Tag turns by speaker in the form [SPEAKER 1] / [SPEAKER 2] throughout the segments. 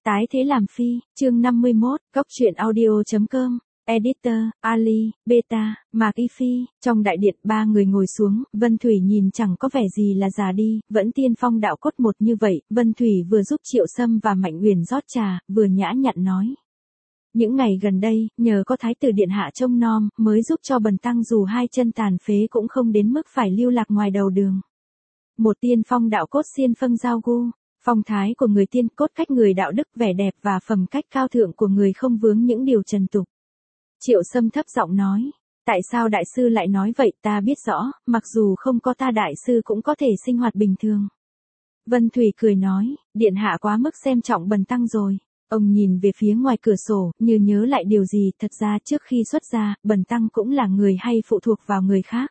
[SPEAKER 1] Tái thế làm phi, chương 51, góc truyện audio.com, editor, Ali, Beta, Mạc Y Phi, trong đại điện ba người ngồi xuống, Vân Thủy nhìn chẳng có vẻ gì là già đi, vẫn tiên phong đạo cốt một như vậy, Vân Thủy vừa giúp Triệu Sâm và Mạnh Uyển rót trà, vừa nhã nhặn nói. Những ngày gần đây, nhờ có Thái tử Điện Hạ trông nom, mới giúp cho Bần Tăng dù hai chân tàn phế cũng không đến mức phải lưu lạc ngoài đầu đường. Một tiên phong đạo cốt xiên phâng giao gu. Phong thái của người tiên, cốt cách người đạo đức, vẻ đẹp và phẩm cách cao thượng của người không vướng những điều trần tục. Triệu Sâm thấp giọng nói, tại sao đại sư lại nói vậy? Ta biết rõ, mặc dù không có ta đại sư cũng có thể sinh hoạt bình thường. Vân Thủy cười nói, Điện Hạ quá mức xem trọng Bần Tăng rồi. Ông nhìn về phía ngoài cửa sổ, như nhớ lại điều gì, thật ra trước khi xuất gia, Bần Tăng cũng là người hay phụ thuộc vào người khác.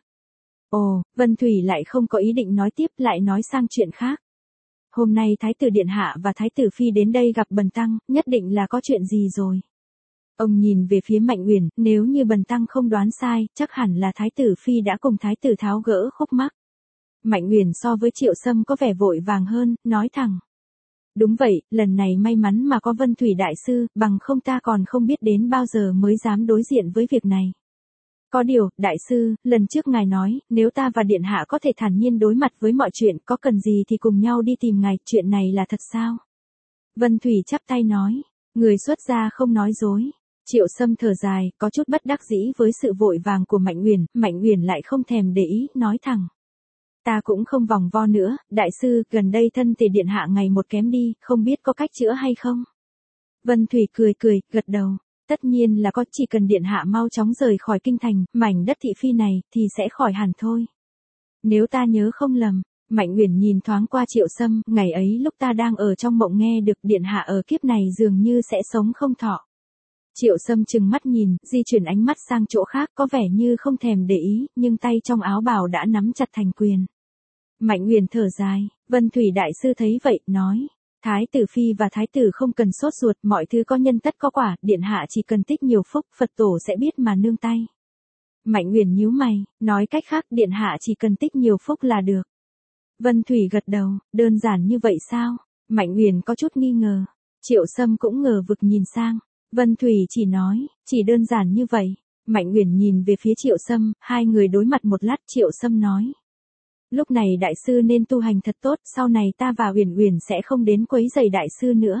[SPEAKER 1] Ồ, Vân Thủy lại không có ý định nói tiếp, lại nói sang chuyện khác. Hôm nay Thái tử Điện Hạ và Thái tử Phi đến đây gặp Bần Tăng, nhất định là có chuyện gì rồi. Ông nhìn về phía Mạnh Uyển, nếu như Bần Tăng không đoán sai, chắc hẳn là Thái tử Phi đã cùng Thái tử tháo gỡ khúc mắc. Mạnh Uyển so với Triệu Sâm có vẻ vội vàng hơn, nói thẳng. Đúng vậy, lần này may mắn mà có Vân Thủy đại sư, bằng không ta còn không biết đến bao giờ mới dám đối diện với việc này. Có điều, đại sư, lần trước ngài nói, nếu ta và Điện Hạ có thể thản nhiên đối mặt với mọi chuyện, có cần gì thì cùng nhau đi tìm ngài, chuyện này là thật sao? Vân Thủy chắp tay nói, người xuất gia không nói dối. Triệu Sâm thở dài, có chút bất đắc dĩ với sự vội vàng của Mạnh Uyển lại không thèm để ý, nói thẳng. Ta cũng không vòng vo nữa, đại sư, gần đây thân thể Điện Hạ ngày một kém đi, không biết có cách chữa hay không? Vân Thủy cười, gật đầu. Tất nhiên là có, chỉ cần Điện Hạ mau chóng rời khỏi kinh thành, mảnh đất thị phi này, thì sẽ khỏi hẳn thôi. Nếu ta nhớ không lầm, Mạnh Uyển nhìn thoáng qua Triệu Sâm, ngày ấy lúc ta đang ở trong mộng nghe được Điện Hạ ở kiếp này dường như sẽ sống không thọ. Triệu Sâm trừng mắt nhìn, di chuyển ánh mắt sang chỗ khác, có vẻ như không thèm để ý, nhưng tay trong áo bào đã nắm chặt thành quyền. Mạnh Uyển thở dài, Vân Thủy đại sư thấy vậy, nói. Thái tử Phi và Thái tử không cần sốt ruột, mọi thứ có nhân tất có quả, Điện Hạ chỉ cần tích nhiều phúc, Phật tổ sẽ biết mà nương tay. Mạnh Uyển nhíu mày, nói cách khác, Điện Hạ chỉ cần tích nhiều phúc là được. Vân Thủy gật đầu, đơn giản như vậy sao? Mạnh Uyển có chút nghi ngờ. Triệu Sâm cũng ngờ vực nhìn sang. Vân Thủy chỉ nói, chỉ đơn giản như vậy. Mạnh Uyển nhìn về phía Triệu Sâm, hai người đối mặt một lát, Triệu Sâm nói. Lúc này đại sư nên tu hành thật tốt, sau này ta và Uyển sẽ không đến quấy rầy đại sư nữa.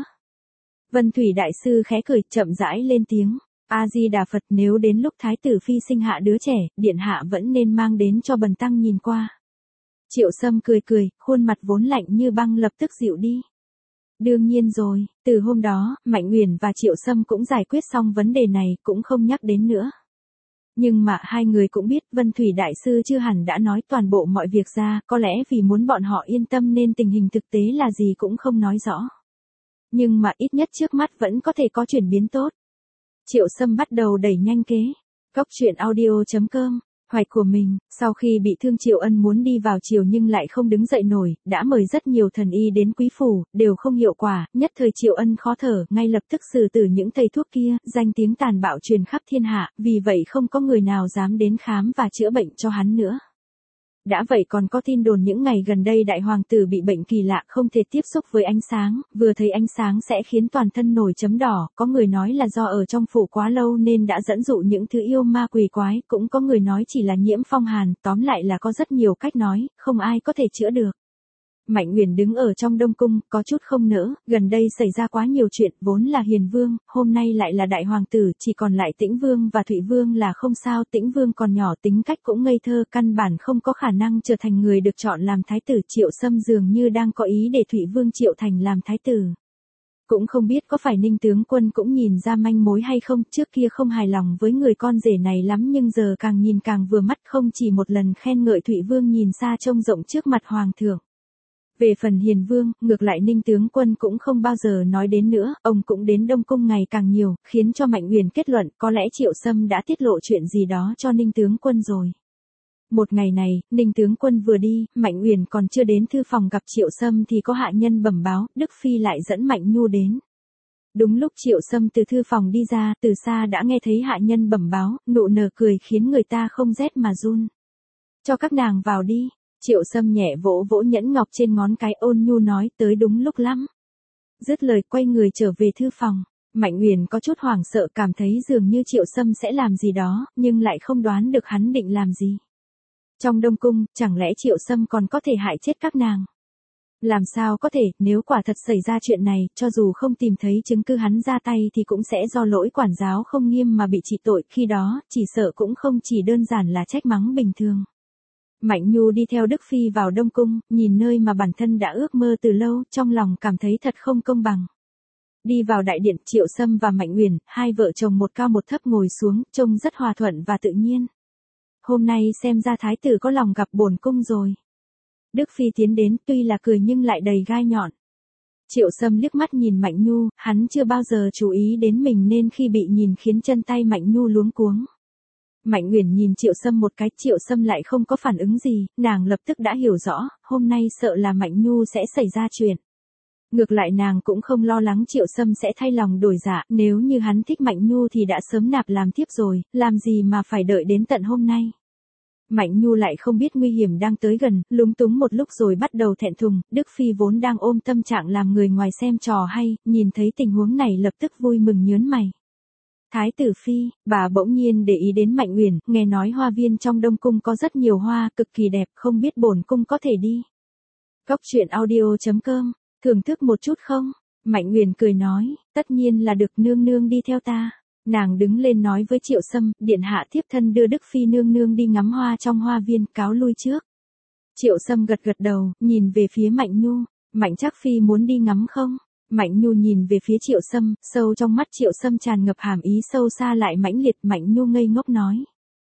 [SPEAKER 1] Vân Thủy đại sư khẽ cười, chậm rãi lên tiếng. A Di Đà Phật, nếu đến lúc Thái tử Phi sinh hạ đứa trẻ, Điện Hạ vẫn nên mang đến cho Bần Tăng nhìn qua. Triệu Sâm cười, khuôn mặt vốn lạnh như băng lập tức dịu đi. Đương nhiên rồi, từ hôm đó, Mạnh Uyển và Triệu Sâm cũng giải quyết xong vấn đề này, cũng không nhắc đến nữa. Nhưng mà hai người cũng biết Vân Thủy đại sư chưa hẳn đã nói toàn bộ mọi việc ra, có lẽ vì muốn bọn họ yên tâm nên tình hình thực tế là gì cũng không nói rõ. Nhưng mà ít nhất trước mắt vẫn có thể có chuyển biến tốt. Triệu Sâm bắt đầu đẩy nhanh kế. Góc truyện audio.com, hoạch của mình, sau khi bị thương Triệu Ân muốn đi vào triều nhưng lại không đứng dậy nổi, đã mời rất nhiều thần y đến quý phủ, đều không hiệu quả, nhất thời Triệu Ân khó thở, ngay lập tức xử tử những thầy thuốc kia, danh tiếng tàn bạo truyền khắp thiên hạ, vì vậy không có người nào dám đến khám và chữa bệnh cho hắn nữa. Đã vậy còn có tin đồn những ngày gần đây đại hoàng tử bị bệnh kỳ lạ không thể tiếp xúc với ánh sáng, vừa thấy ánh sáng sẽ khiến toàn thân nổi chấm đỏ, có người nói là do ở trong phủ quá lâu nên đã dẫn dụ những thứ yêu ma quỷ quái, cũng có người nói chỉ là nhiễm phong hàn, tóm lại là có rất nhiều cách nói, không ai có thể chữa được. Mạnh Uyển đứng ở trong Đông Cung, có chút không nỡ, gần đây xảy ra quá nhiều chuyện, vốn là Hiền Vương, hôm nay lại là đại hoàng tử, chỉ còn lại Tĩnh Vương và Thụy Vương là không sao, Tĩnh Vương còn nhỏ tính cách cũng ngây thơ, căn bản không có khả năng trở thành người được chọn làm thái tử. Triệu Sâm dường như đang có ý để Thụy Vương Triệu Thành làm thái tử. Cũng không biết có phải Ninh tướng quân cũng nhìn ra manh mối hay không, trước kia không hài lòng với người con rể này lắm nhưng giờ càng nhìn càng vừa mắt, không chỉ một lần khen ngợi Thụy Vương nhìn xa trông rộng trước mặt hoàng thượng. Về phần Hiền Vương, ngược lại Ninh tướng quân cũng không bao giờ nói đến nữa, ông cũng đến Đông Cung ngày càng nhiều, khiến cho Mạnh Uyển kết luận có lẽ Triệu Sâm đã tiết lộ chuyện gì đó cho Ninh tướng quân rồi. Một ngày này, Ninh tướng quân vừa đi, Mạnh Uyển còn chưa đến thư phòng gặp Triệu Sâm thì có hạ nhân bẩm báo, Đức Phi lại dẫn Mạnh Nhu đến. Đúng lúc Triệu Sâm từ thư phòng đi ra, từ xa đã nghe thấy hạ nhân bẩm báo, nụ nở cười khiến người ta không rét mà run. Cho các nàng vào đi. Triệu Sâm nhẹ vỗ vỗ nhẫn ngọc trên ngón cái, ôn nhu nói, tới đúng lúc lắm. Dứt lời quay người trở về thư phòng. Mạnh Uyển có chút hoảng sợ, cảm thấy dường như Triệu Sâm sẽ làm gì đó, nhưng lại không đoán được hắn định làm gì. Trong Đông Cung, chẳng lẽ Triệu Sâm còn có thể hại chết các nàng? Làm sao có thể, nếu quả thật xảy ra chuyện này, cho dù không tìm thấy chứng cứ hắn ra tay thì cũng sẽ do lỗi quản giáo không nghiêm mà bị trị tội, khi đó, chỉ sợ cũng không chỉ đơn giản là trách mắng bình thường. Mạnh Nhu đi theo Đức Phi vào Đông Cung, nhìn nơi mà bản thân đã ước mơ từ lâu, trong lòng cảm thấy thật không công bằng. Đi vào đại điện, Triệu Sâm và Mạnh Uyển, hai vợ chồng một cao một thấp ngồi xuống, trông rất hòa thuận và tự nhiên. Hôm nay xem ra thái tử có lòng gặp bổn cung rồi. Đức Phi tiến đến, tuy là cười nhưng lại đầy gai nhọn. Triệu Sâm liếc mắt nhìn Mạnh Nhu, hắn chưa bao giờ chú ý đến mình nên khi bị nhìn khiến chân tay Mạnh Nhu luống cuống. Mạnh Uyển nhìn Triệu Sâm một cái, Triệu Sâm lại không có phản ứng gì, nàng lập tức đã hiểu rõ, hôm nay sợ là Mạnh Nhu sẽ xảy ra chuyện. Ngược lại nàng cũng không lo lắng Triệu Sâm sẽ thay lòng đổi dạ, nếu như hắn thích Mạnh Nhu thì đã sớm nạp làm thiếp rồi, làm gì mà phải đợi đến tận hôm nay. Mạnh Nhu lại không biết nguy hiểm đang tới gần, lúng túng một lúc rồi bắt đầu thẹn thùng, Đức Phi vốn đang ôm tâm trạng làm người ngoài xem trò hay, nhìn thấy tình huống này lập tức vui mừng nhớn mày. Thái tử Phi, bà bỗng nhiên để ý đến Mạnh Uyển, nghe nói hoa viên trong Đông Cung có rất nhiều hoa, cực kỳ đẹp, không biết bổn cung có thể đi. Cốc truyện audio.com, thưởng thức một chút không? Mạnh Uyển cười nói, tất nhiên là được, nương nương đi theo ta. Nàng đứng lên nói với Triệu Sâm, điện hạ thiếp thân đưa Đức Phi nương nương đi ngắm hoa trong hoa viên, cáo lui trước. Triệu Sâm gật gật đầu, nhìn về phía Mạnh Nhu, Mạnh Trác Phi muốn đi ngắm không? Mạnh Nhu nhìn về phía Triệu Sâm, sâu trong mắt Triệu Sâm tràn ngập hàm ý sâu xa lại mãnh liệt. Mạnh Nhu ngây ngốc nói,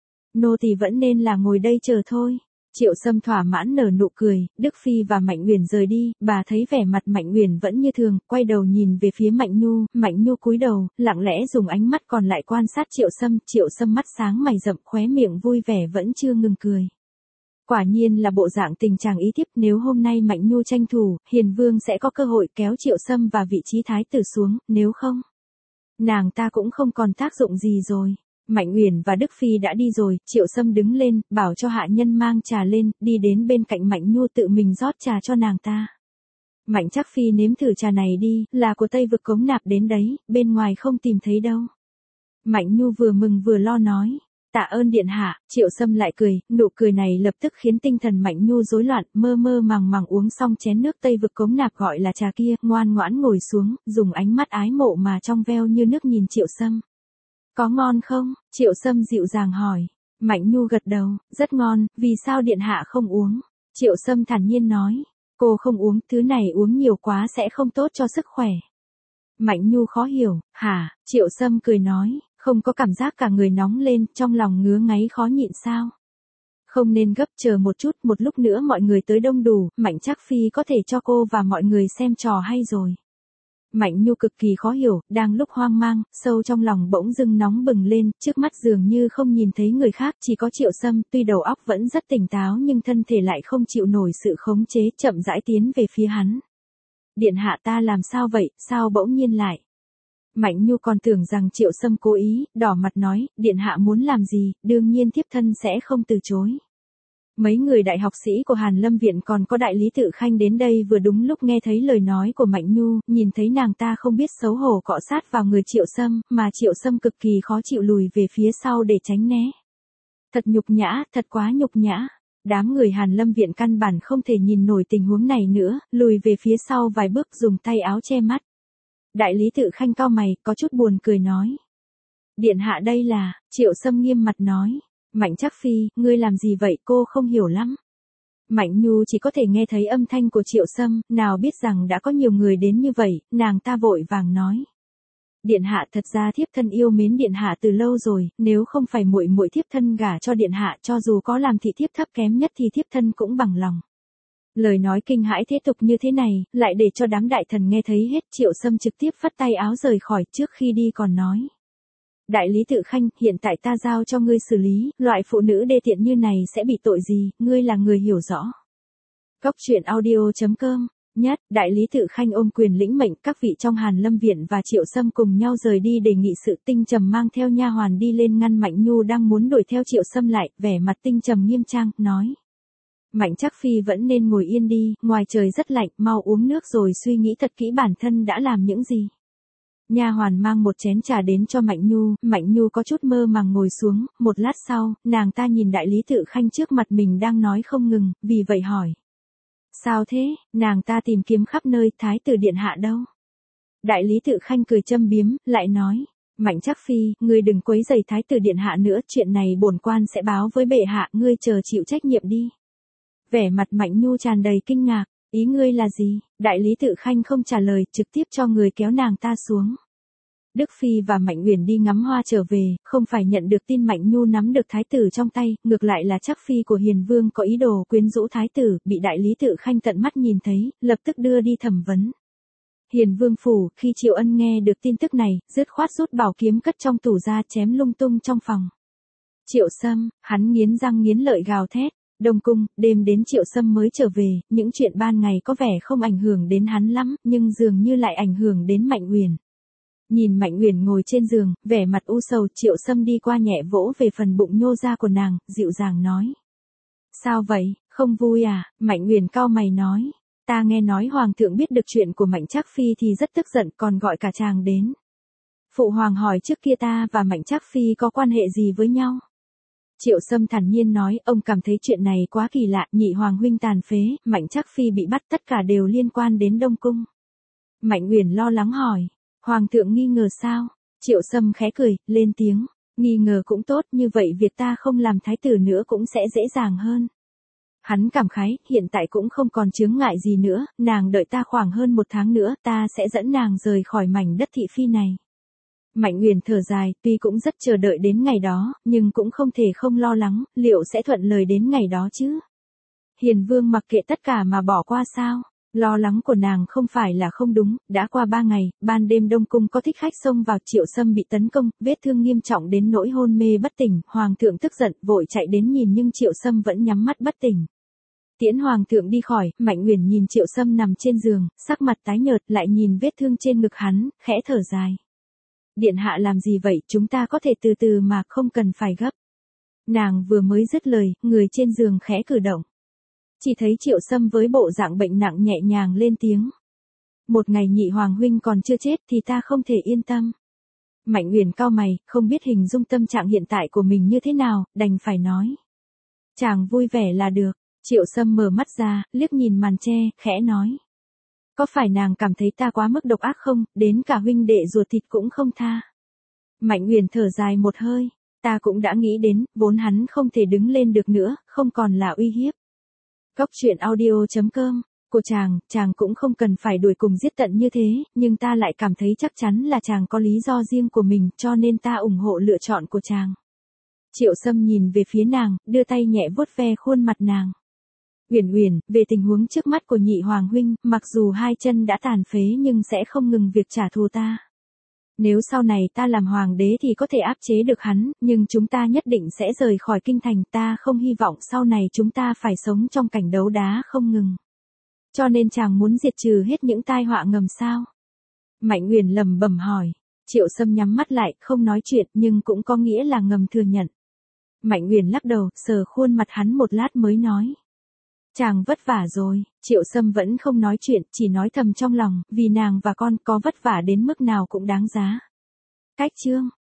[SPEAKER 1] nô tỳ vẫn nên là ngồi đây chờ thôi. Triệu Sâm thỏa mãn nở nụ cười, Đức Phi và Mạnh Uyển rời đi, bà thấy vẻ mặt Mạnh Uyển vẫn như thường, quay đầu nhìn về phía Mạnh Nhu cúi đầu, lặng lẽ dùng ánh mắt còn lại quan sát Triệu Sâm mắt sáng mày rậm, khóe miệng vui vẻ vẫn chưa ngừng cười. Quả nhiên là bộ dạng tình chàng ý thiếp, nếu hôm nay Mạnh Nhu tranh thủ, Hiền Vương sẽ có cơ hội kéo Triệu Sâm và vị trí thái tử xuống, nếu không, nàng ta cũng không còn tác dụng gì rồi. Mạnh Uyển và Đức Phi đã đi rồi, Triệu Sâm đứng lên, bảo cho hạ nhân mang trà lên, đi đến bên cạnh Mạnh Nhu tự mình rót trà cho nàng ta. Mạnh Trác Phi nếm thử trà này đi, là của Tây Vực Cống nạp đến đấy, bên ngoài không tìm thấy đâu. Mạnh Nhu vừa mừng vừa lo nói, tạ ơn điện hạ. Triệu Sâm lại cười, nụ cười này lập tức khiến tinh thần Mạnh Nhu rối loạn, mơ mơ màng màng uống xong chén nước Tây Vực Cống nạp gọi là trà kia, ngoan ngoãn ngồi xuống, dùng ánh mắt ái mộ mà trong veo như nước nhìn Triệu Sâm. Có ngon không? Triệu Sâm dịu dàng hỏi. Mạnh Nhu gật đầu, rất ngon, vì sao điện hạ không uống? Triệu Sâm thản nhiên nói, cô không uống, thứ này uống nhiều quá sẽ không tốt cho sức khỏe. Mạnh Nhu khó hiểu, hả? Triệu Sâm cười nói, không có cảm giác cả người nóng lên, trong lòng ngứa ngáy khó nhịn sao? Không nên gấp, chờ một chút, một lúc nữa mọi người tới đông đủ, Mạnh Trác Phi có thể cho cô và mọi người xem trò hay rồi. Mạnh Nhu cực kỳ khó hiểu, đang lúc hoang mang, sâu trong lòng bỗng dưng nóng bừng lên, trước mắt dường như không nhìn thấy người khác, chỉ có Triệu Sâm, tuy đầu óc vẫn rất tỉnh táo nhưng thân thể lại không chịu nổi sự khống chế, chậm rãi tiến về phía hắn. Điện hạ ta làm sao vậy, sao bỗng nhiên lại? Mạnh Nhu còn tưởng rằng Triệu Sâm cố ý, đỏ mặt nói, điện hạ muốn làm gì, đương nhiên thiếp thân sẽ không từ chối. Mấy người đại học sĩ của Hàn Lâm Viện còn có đại lý Tự Khanh đến đây vừa đúng lúc nghe thấy lời nói của Mạnh Nhu, nhìn thấy nàng ta không biết xấu hổ cọ sát vào người Triệu Sâm, mà Triệu Sâm cực kỳ khó chịu lùi về phía sau để tránh né. Thật nhục nhã, thật quá nhục nhã. Đám người Hàn Lâm Viện căn bản không thể nhìn nổi tình huống này nữa, lùi về phía sau vài bước dùng tay áo che mắt. Đại lý Tự Khanh cau mày, có chút buồn cười nói. Điện hạ đây là, Triệu Sâm nghiêm mặt nói. Mạnh Trác Phi, ngươi làm gì vậy, cô không hiểu lắm. Mạnh Nhu chỉ có thể nghe thấy âm thanh của Triệu Sâm, nào biết rằng đã có nhiều người đến như vậy, nàng ta vội vàng nói. Điện hạ, thật ra thiếp thân yêu mến điện hạ từ lâu rồi, nếu không phải muội muội thiếp thân gả cho điện hạ, cho dù có làm thị thiếp thấp kém nhất thì thiếp thân cũng bằng lòng. Lời nói kinh hãi thế tục như thế này, lại để cho đám đại thần nghe thấy hết. Triệu Sâm trực tiếp phất tay áo rời khỏi, trước khi đi còn nói. Đại lý Tự Khanh, hiện tại ta giao cho ngươi xử lý, loại phụ nữ đê tiện như này sẽ bị tội gì, ngươi là người hiểu rõ. Cốc truyện audio.com, nhất, đại lý Tự Khanh ôm quyền lĩnh mệnh, các vị trong Hàn Lâm Viện và Triệu Sâm cùng nhau rời đi để nghị sự. Tinh Trầm mang theo nha hoàn đi lên ngăn Mạnh Nhu đang muốn đuổi theo Triệu Sâm lại, vẻ mặt Tinh Trầm nghiêm trang, nói. Mạnh Trác Phi vẫn nên ngồi yên đi, ngoài trời rất lạnh, mau uống nước rồi suy nghĩ thật kỹ bản thân đã làm những gì. Nha hoàn mang một chén trà đến cho Mạnh Nhu có chút mơ màng ngồi xuống, một lát sau, nàng ta nhìn đại lý tự khanh trước mặt mình đang nói không ngừng, vì vậy hỏi. Sao thế, nàng ta tìm kiếm khắp nơi, thái tử điện hạ đâu? Đại lý tự khanh cười châm biếm, lại nói. Mạnh Trác Phi, ngươi đừng quấy rầy thái tử điện hạ nữa, chuyện này bổn quan sẽ báo với bệ hạ, ngươi chờ chịu trách nhiệm đi. Vẻ mặt Mạnh Nhu tràn đầy kinh ngạc, ý ngươi là gì? Đại lý tự khanh không trả lời, trực tiếp cho người kéo nàng ta xuống. Đức Phi và Mạnh Uyển đi ngắm hoa trở về, không phải nhận được tin Mạnh Nhu nắm được thái tử trong tay, ngược lại là Trác Phi của Hiền Vương có ý đồ quyến rũ thái tử, bị đại lý tự khanh tận mắt nhìn thấy, lập tức đưa đi thẩm vấn. Hiền Vương phủ, khi Triệu Ân nghe được tin tức này, dứt khoát rút bảo kiếm cất trong tủ ra chém lung tung trong phòng. Triệu Sâm, hắn nghiến răng nghiến lợi gào thét. Đông cung, đêm đến Triệu Sâm mới trở về, những chuyện ban ngày có vẻ không ảnh hưởng đến hắn lắm, nhưng dường như lại ảnh hưởng đến Mạnh Uyển. Nhìn Mạnh Uyển ngồi trên giường, vẻ mặt u sầu, Triệu Sâm đi qua nhẹ vỗ về phần bụng nhô ra của nàng, dịu dàng nói. Sao vậy, không vui à? Mạnh Uyển cau mày nói. Ta nghe nói Hoàng thượng biết được chuyện của Mạnh Trác Phi thì rất tức giận, còn gọi cả chàng đến. Phụ Hoàng hỏi trước kia ta và Mạnh Trác Phi có quan hệ gì với nhau? Triệu Sâm thản nhiên nói, ông cảm thấy chuyện này quá kỳ lạ, nhị hoàng huynh tàn phế, Mạnh Trác Phi bị bắt, tất cả đều liên quan đến Đông cung. Mạnh Uyển lo lắng hỏi, Hoàng thượng nghi ngờ sao? Triệu Sâm khẽ cười, lên tiếng, nghi ngờ cũng tốt, như vậy việc ta không làm thái tử nữa cũng sẽ dễ dàng hơn. Hắn cảm khái, hiện tại cũng không còn chướng ngại gì nữa, nàng đợi ta khoảng hơn 1 tháng nữa, ta sẽ dẫn nàng rời khỏi mảnh đất thị phi này. Mạnh Uyển thở dài, tuy cũng rất chờ đợi đến ngày đó, nhưng cũng không thể không lo lắng, liệu sẽ thuận lời đến ngày đó chứ? Hiền Vương mặc kệ tất cả mà bỏ qua sao? Lo lắng của nàng không phải là không đúng, đã qua 3 ngày, ban đêm Đông cung có thích khách xông vào, Triệu Sâm bị tấn công, vết thương nghiêm trọng đến nỗi hôn mê bất tỉnh, Hoàng thượng tức giận, vội chạy đến nhìn nhưng Triệu Sâm vẫn nhắm mắt bất tỉnh. Tiễn Hoàng thượng đi khỏi, Mạnh Uyển nhìn Triệu Sâm nằm trên giường, sắc mặt tái nhợt, lại nhìn vết thương trên ngực hắn, khẽ thở dài. Điện hạ làm gì vậy, chúng ta có thể từ từ mà, không cần phải gấp. Nàng vừa mới dứt lời, người trên giường khẽ cử động. Chỉ thấy Triệu Sâm với bộ dạng bệnh nặng nhẹ nhàng lên tiếng. Một ngày nhị hoàng huynh còn chưa chết thì ta không thể yên tâm. Mạnh Uyển cau mày, không biết hình dung tâm trạng hiện tại của mình như thế nào, đành phải nói. Chàng vui vẻ là được. Triệu Sâm mở mắt ra, liếc nhìn màn tre, khẽ nói. Có phải nàng cảm thấy ta quá mức độc ác không, đến cả huynh đệ ruột thịt cũng không tha. Mạnh Uyển thở dài một hơi, ta cũng đã nghĩ đến, vốn hắn không thể đứng lên được nữa, không còn là uy hiếp. Góc truyện audio.com, của chàng cũng không cần phải đuổi cùng giết tận như thế, nhưng ta lại cảm thấy chắc chắn là chàng có lý do riêng của mình, cho nên ta ủng hộ lựa chọn của chàng. Triệu Sâm nhìn về phía nàng, đưa tay nhẹ vuốt ve khuôn mặt nàng. Uyển, về tình huống trước mắt của nhị hoàng huynh, mặc dù hai chân đã tàn phế nhưng sẽ không ngừng việc trả thù ta. Nếu sau này ta làm hoàng đế thì có thể áp chế được hắn, nhưng chúng ta nhất định sẽ rời khỏi kinh thành, ta không hy vọng sau này chúng ta phải sống trong cảnh đấu đá không ngừng. Cho nên chàng muốn diệt trừ hết những tai họa ngầm sao? Mạnh Uyển lẩm bẩm hỏi. Triệu Sâm nhắm mắt lại, không nói chuyện, nhưng cũng có nghĩa là ngầm thừa nhận. Mạnh Uyển lắc đầu, sờ khuôn mặt hắn một lát mới nói. Chàng vất vả rồi. Triệu Sâm vẫn không nói chuyện, chỉ nói thầm trong lòng, vì nàng và con có vất vả đến mức nào cũng đáng giá. Cách chương